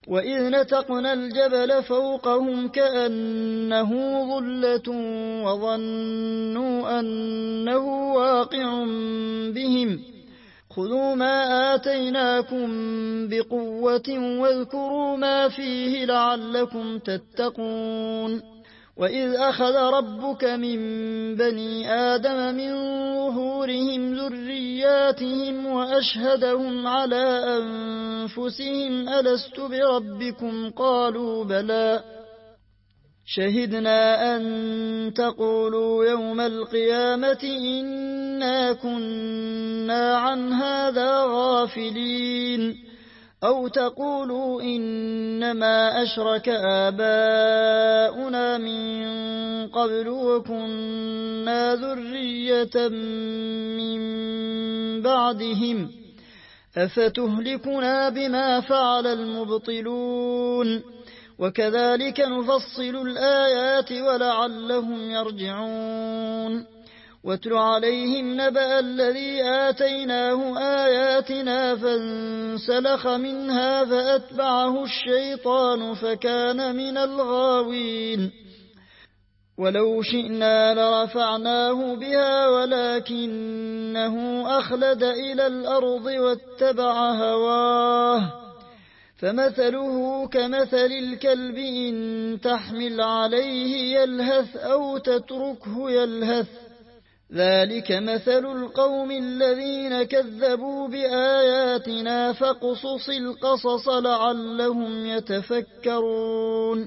وإذ نتقنا الجبل فوقهم كأنه ظلة وظنوا أنه واقع بهم خذوا ما آتيناكم بقوة واذكروا ما فيه لعلكم تتقون وإذ أخذ ربك من بني آدم من ظهورهم ذرياتهم وأشهدهم على أنفسهم ألست بربكم قالوا بلى شهدنا أن تقولوا يوم القيامة إنا كنا عن هذا غافلين أو تقولوا إنما أشرك آباؤنا من قبل وكنا ذرية من بعدهم أفتهلكنا بما فعل المبطلون وكذلك نفصل الآيات ولعلهم يرجعون واتل عليهم نبأ الذي آتيناه آياتنا فانسلخ منها فأتبعه الشيطان فكان من الغاوين ولو شئنا لرفعناه بها ولكنه أخلد إلى الأرض واتبع هواه فمثله كمثل الكلب إن تحمل عليه يلهث أو تتركه يلهث ذلك مثل القوم الذين كذبوا بآياتنا فاقصص القصص لعلهم يتفكرون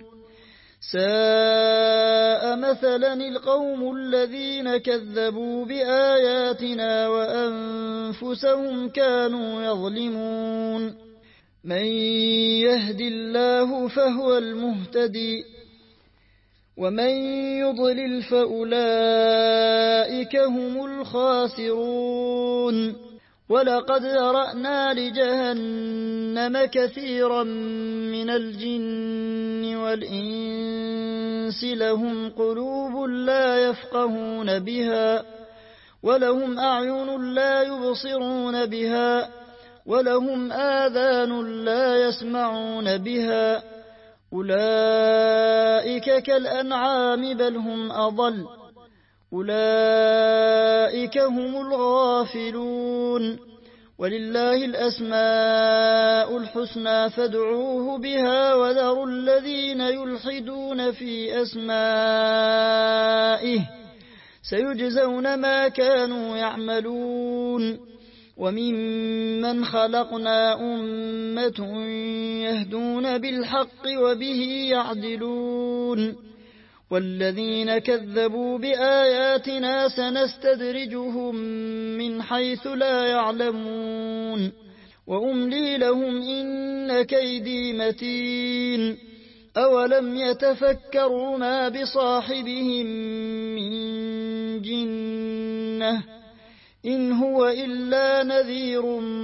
ساء مثلا القوم الذين كذبوا بآياتنا وأنفسهم كانوا يظلمون من يهد الله فهو المهتدي ومن يضلل فأولئك هم الخاسرون ولقد ذرأنا لجهنم كثيرا من الجن والإنس لهم قلوب لا يفقهون بها ولهم أعين لا يبصرون بها ولهم آذان لا يسمعون بها أولئك كالأنعام بل هم أضل أولئك هم الغافلون ولله الأسماء الحسنى فادعوه بها وذروا الذين يلحدون في أسمائه سيجزون ما كانوا يعملون وممن خلقنا أمة يهدون بالحق وبه يعدلون والذين كذبوا بآياتنا سنستدرجهم من حيث لا يعلمون وأملي لهم إن كيدي متين أولم يتفكروا ما بصاحبهم من جنة إن هو إلا نذير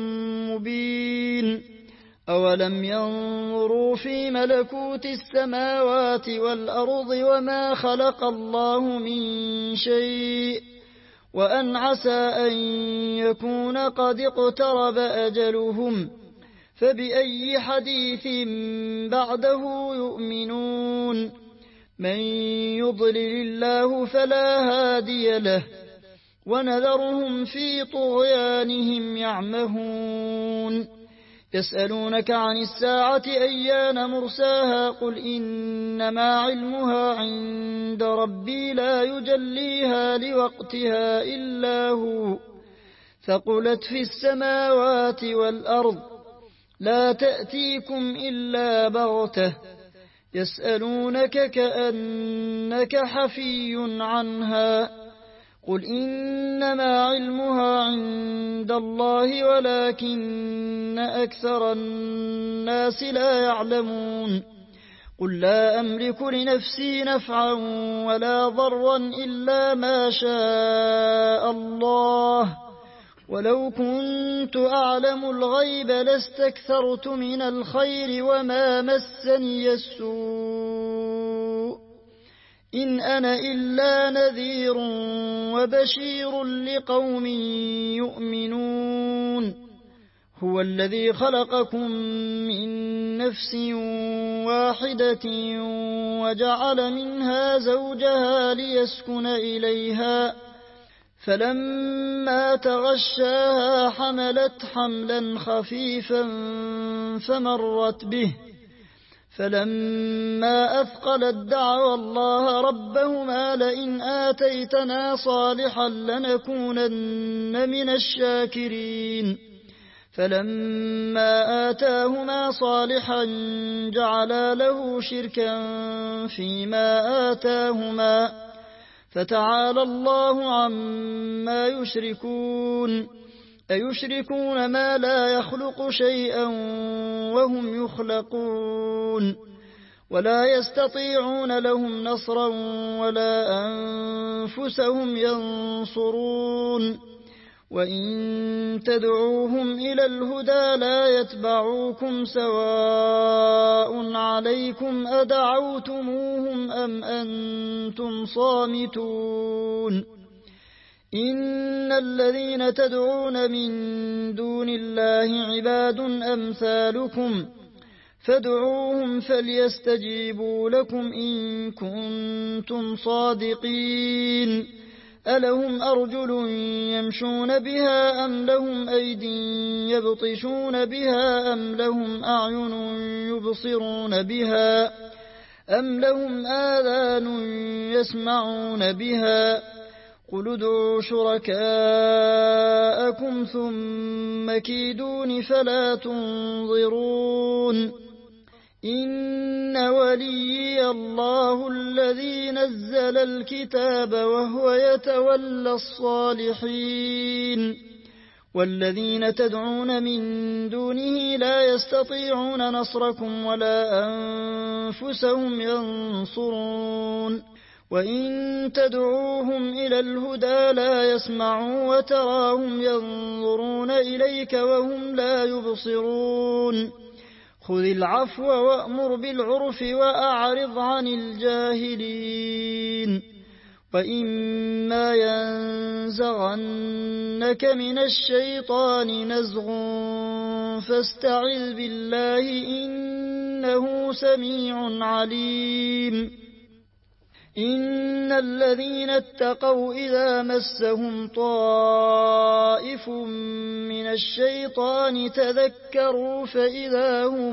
مبين أولم ينظروا في ملكوت السماوات والأرض وما خلق الله من شيء وأن عسى أن يكون قد اقترب أجلهم فبأي حديث بعده يؤمنون من يضلل الله فلا هادي له ونذرهم في طغيانهم يعمهون يسألونك عن الساعة أيان مرساها قل إنما علمها عند ربي لا يجليها لوقتها إلا هو ثقلت في السماوات والأرض لا تأتيكم إلا بغتة يسألونك كأنك حفي عنها قل إنما علمها عند الله ولكن أكثر الناس لا يعلمون قل لا أملك لنفسي نفعا ولا ضرا إلا ما شاء الله ولو كنت أعلم الغيب لاستكثرت من الخير وما مسني السوء إن أنا إلا نذير وبشير لقوم يؤمنون هو الذي خلقكم من نفس واحدة وجعل منها زوجها ليسكن إليها فلما تغشاها حملت حملا خفيفا فمرت به فلما أثقلت دعوا الله ربهما لئن آتيتنا صالحا لنكونن من الشاكرين فلما آتاهما صالحا جعلا له شركا فيما آتاهما فتعالى الله عما يشركون أيشركون ما لا يخلق شيئا وهم يخلقون ولا يستطيعون لهم نصرا ولا أنفسهم ينصرون وإن تدعوهم إلى الهدى لا يتبعوكم سواء عليكم أدعوتموهم أم أنتم صامتون إن الذين تدعون من دون الله عباد أمثالكم فادعوهم فليستجيبوا لكم إن كنتم صادقين ألهم أرجل يمشون بها أم لهم أيد يبطشون بها أم لهم أعين يبصرون بها أم لهم آذان يسمعون بها قل ادعوا شركاءكم ثم كيدون فلا تنظرون إن وليي الله الذي نزل الكتاب وهو يتولى الصالحين والذين تدعون من دونه لا يستطيعون نصركم ولا أنفسهم ينصرون وإن تدعوهم إلى الهدى لا يسمعوا وتراهم ينظرون إليك وهم لا يبصرون خذ العفو وأمر بالعرف وأعرض عن الجاهلين وإما ينزغنك من الشيطان نزغ فاستعذ بالله إنه سميع عليم إن الذين اتقوا إذا مسهم طائف من الشيطان تذكروا فإذا هم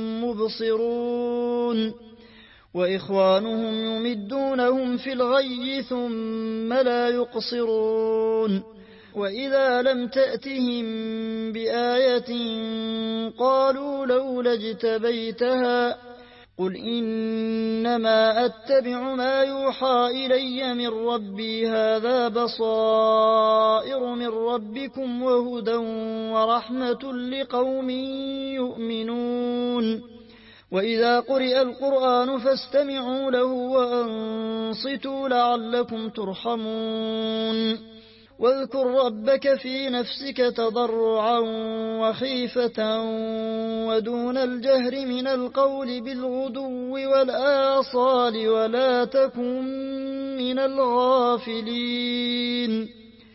مبصرون وإخوانهم يمدونهم في الغي ثم لا يقصرون وإذا لم تأتهم بآية قالوا لولا اجتبيتها قل إنما أتبع ما يوحى إلي من ربي هذا بصائر من ربكم وهدى ورحمة لقوم يؤمنون وإذا قرئ القرآن فاستمعوا له وأنصتوا لعلكم ترحمون واذكر ربك في نفسك تضرعا وخيفة ودون الجهر من القول بالغدو والآصال ولا تكن من الغافلين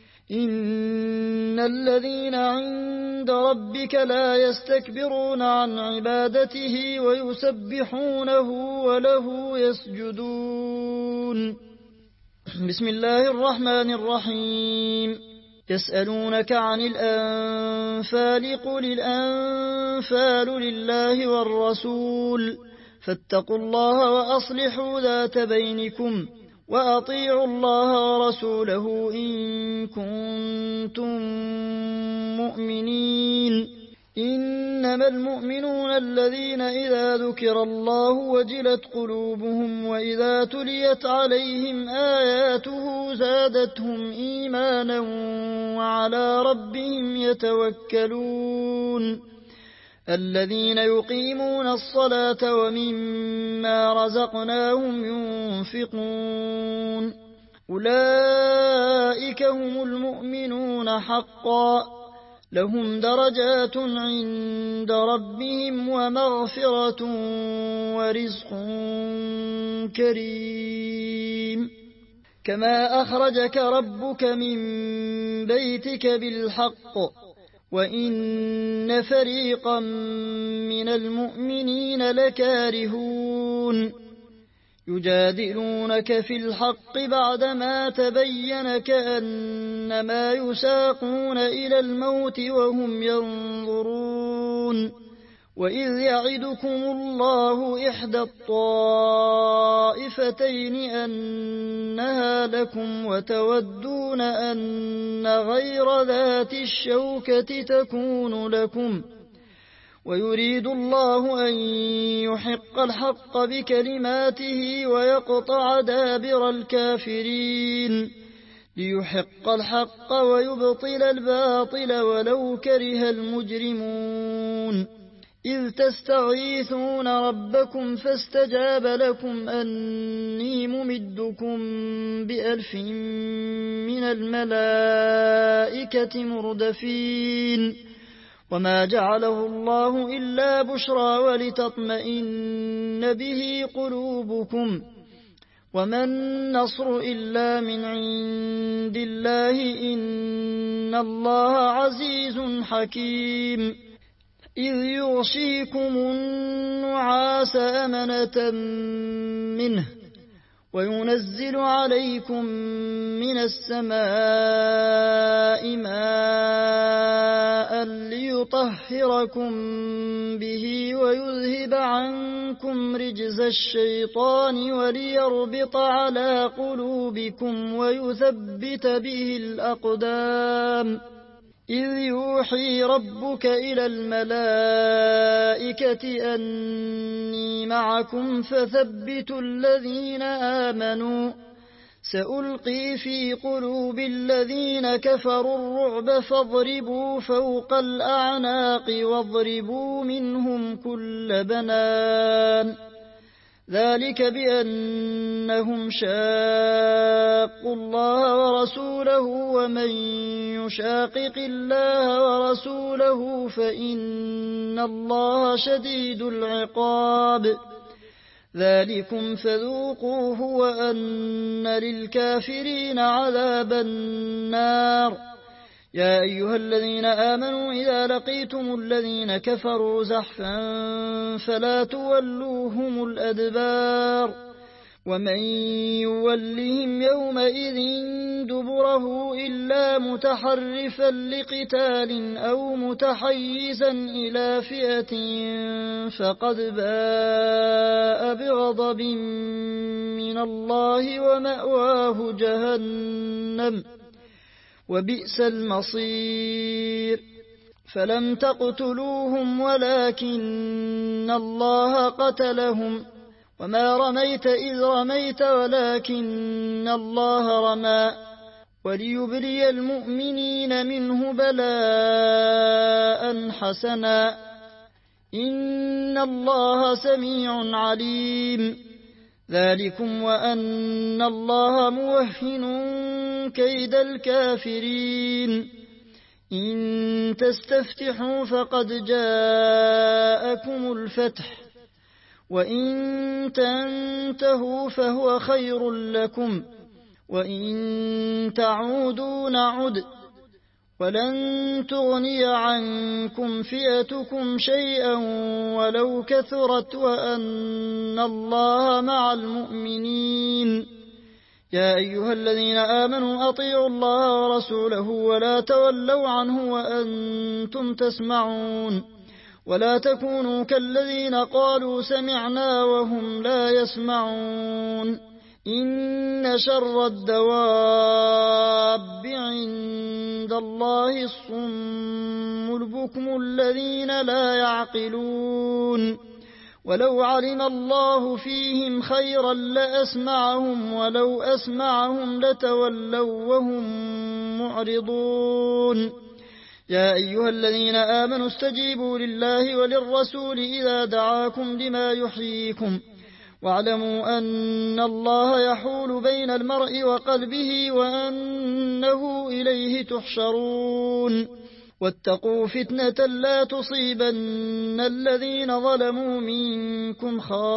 إن الذين عند ربك لا يستكبرون عن عبادته ويسبحونه وله يسجدون بسم الله الرحمن الرحيم يسألونك عن الأنفال قل الأنفال لله والرسول فاتقوا الله وأصلحوا ذات بينكم وأطيعوا الله ورسوله إن كنتم مؤمنين إنما المؤمنون الذين إذا ذكر الله وجلت قلوبهم وإذا تليت عليهم آياته زادتهم إيمانا وعلى ربهم يتوكلون الذين يقيمون الصلاة ومما رزقناهم ينفقون أولئك هم المؤمنون حقا لهم درجات عند ربهم ومغفرة ورزق كريم كما أخرجك ربك من بيتك بالحق وإن فريقا من المؤمنين لكارهون يجادلونك في الحق بعدما تبين كأنما يساقون إلى الموت وهم ينظرون وإذ يعدكم الله إحدى الطائفتين أنها لكم وتودون أن غير ذات الشوكة تكون لكم ويريد الله أن يحق الحق بكلماته ويقطع دابر الكافرين ليحق الحق ويبطل الباطل ولو كره المجرمون إذ تستغيثون ربكم فاستجاب لكم أني ممدكم ب1000 من الملائكة مردفين وما جعله الله إلا بشرى ولتطمئن به قلوبكم وما النصر إلا من عند الله إن الله عزيز حكيم إذ يغشيكم النعاس أمنة منه وينزل عليكم من السماء ماء ليطهركم به ويذهب عنكم رجز الشيطان وليربط على قلوبكم ويثبت به الأقدام إذ يوحي ربك إلى الملائكة أني معكم فثبتوا الذين آمنوا سألقي في قلوب الذين كفروا الرعب فاضربوا فوق الأعناق واضربوا منهم كل بنان ذلك بأنهم شاقوا الله ورسوله ومن يشاقق الله ورسوله فإن الله شديد العقاب ذلكم فذوقوه وأن للكافرين عذاب النار يا أيها الذين آمنوا إذا لقيتم الذين كفروا زحفا فلا تولوهم الأدبار ومن يولهم يومئذ دبره إلا متحرفا لقتال أو متحيزا إلى فئة فقد باء بغضب من الله ومأواه جهنم وبئس المصير فلم تقتلوهم ولكن الله قتلهم وما رميت إذ رميت ولكن الله رمى وليبلي المؤمنين منه بلاء حسنا إن الله سميع عليم ذلكم وأن الله موهن كيد الكافرين إن تستفتحوا فقد جاءكم الفتح وإن تنتهوا فهو خير لكم وإن تعودوا نعد ولن تغني عنكم فئتكم شيئا ولو كثرت وأن الله مع المؤمنين يا أيها الذين آمنوا أطيعوا الله ورسوله ولا تولوا عنه وأنتم تسمعون ولا تكونوا كالذين قالوا سمعنا وهم لا يسمعون إن شر الدواب عند الله الصم البكم الذين لا يعقلون ولو علم الله فيهم خيرا لأسمعهم ولو أسمعهم لتولوا وهم معرضون يا أيها الذين آمنوا استجيبوا لله وللرسول إذا دعاكم لما يحييكم واعلموا أن الله يحول بين المرء وقلبه وأنه إليه تحشرون واتقوا فتنة لا تصيبن الذين ظلموا منكم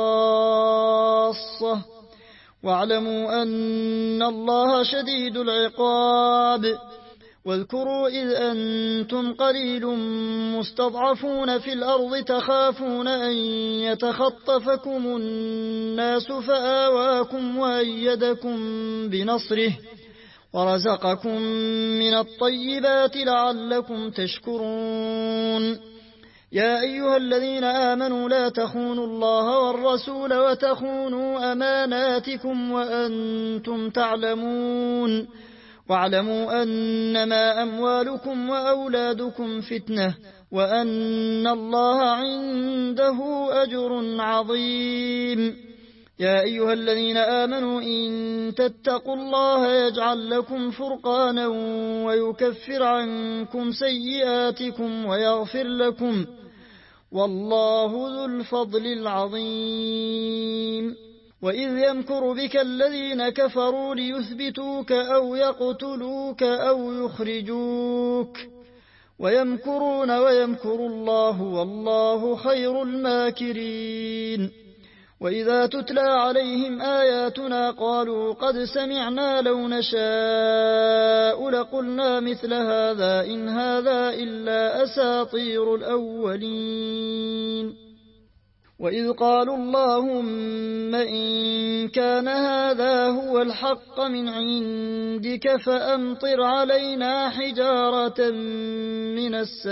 خاصة واعلموا أن الله شديد العقاب واذكروا إذ أنتم قليل مستضعفون في الأرض تخافون أن يتخطفكم الناس فآواكم وأيدكم بنصره ورزقكم من الطيبات لعلكم تشكرون. يا أيها الذين آمنوا لا تخونوا الله والرسول وتخونوا أماناتكم وأنتم تعلمون واعلموا أنما أموالكم وأولادكم فتنة وأن الله عنده أجر عظيم. يا أيها الذين آمنوا إن تتقوا الله يجعل لكم فرقانا ويكفر عنكم سيئاتكم ويغفر لكم والله ذو الفضل العظيم. وإذ يمكر بك الذين كفروا ليثبتوك أو يقتلوك أو يخرجوك ويمكرون ويمكر الله والله خير الماكرين. وإذا تتلى عليهم آياتنا قالوا قد سمعنا لو نشاء لقلنا مثل هذا إن هذا إلا أساطير الأولين. وإذ قالوا اللهم إن كان هذا هو الحق من عندك فأمطر علينا حجارة من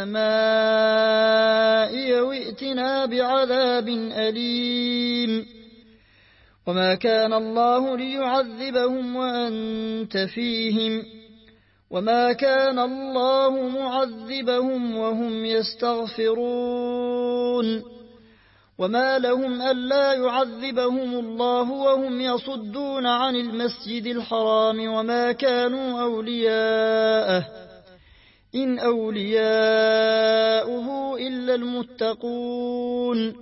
السماء أو ائتنا بعذاب أليم. وما كان الله ليعذبهم وأنت فيهم وما كان الله معذبهم وهم يستغفرون. وما لهم ألا يعذبهم الله وهم يصدون عن المسجد الحرام وما كانوا أولياءه إن أولياؤه إلا المتقون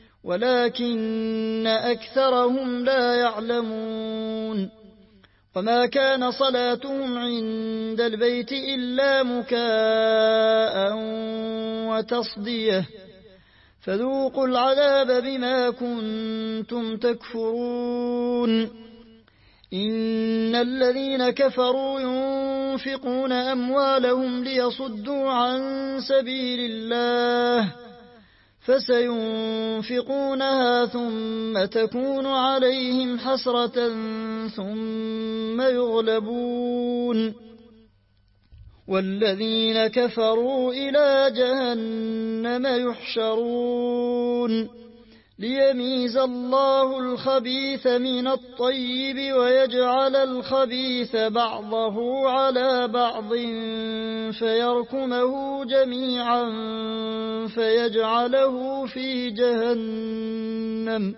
ولكن أكثرهم لا يعلمون. وما كان صلاتهم عند البيت إلا مكاء وتصديه فذوقوا العذاب بما كنتم تكفرون. إن الذين كفروا ينفقون أموالهم ليصدوا عن سبيل الله فسينفقونها ثم تكون عليهم حسرة ثم يغلبون والذين كفروا إلى جهنم يحشرون ليميز الله الخبيث من الطيب ويجعل الخبيث بعضه على بعض فيركمه جميعا فيجعله في جهنم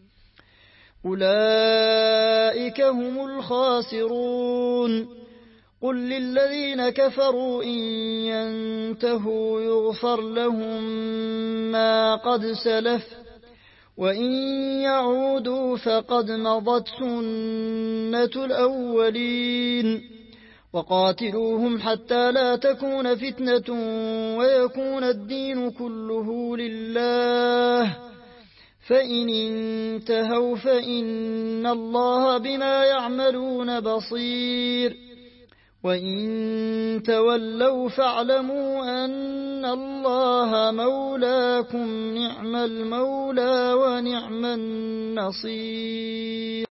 أولئك هم الخاسرون. قل للذين كفروا إن ينتهوا يغفر لهم ما قد سلف وإن يعودوا فقد مضت سنة الأولين. وقاتلوهم حتى لا تكون فتنة ويكون الدين كله لله فإن انتهوا فإن الله بما يعملون بصير وإن تولوا فاعلموا أن الله مولاكم نعم المولى ونعم النصير.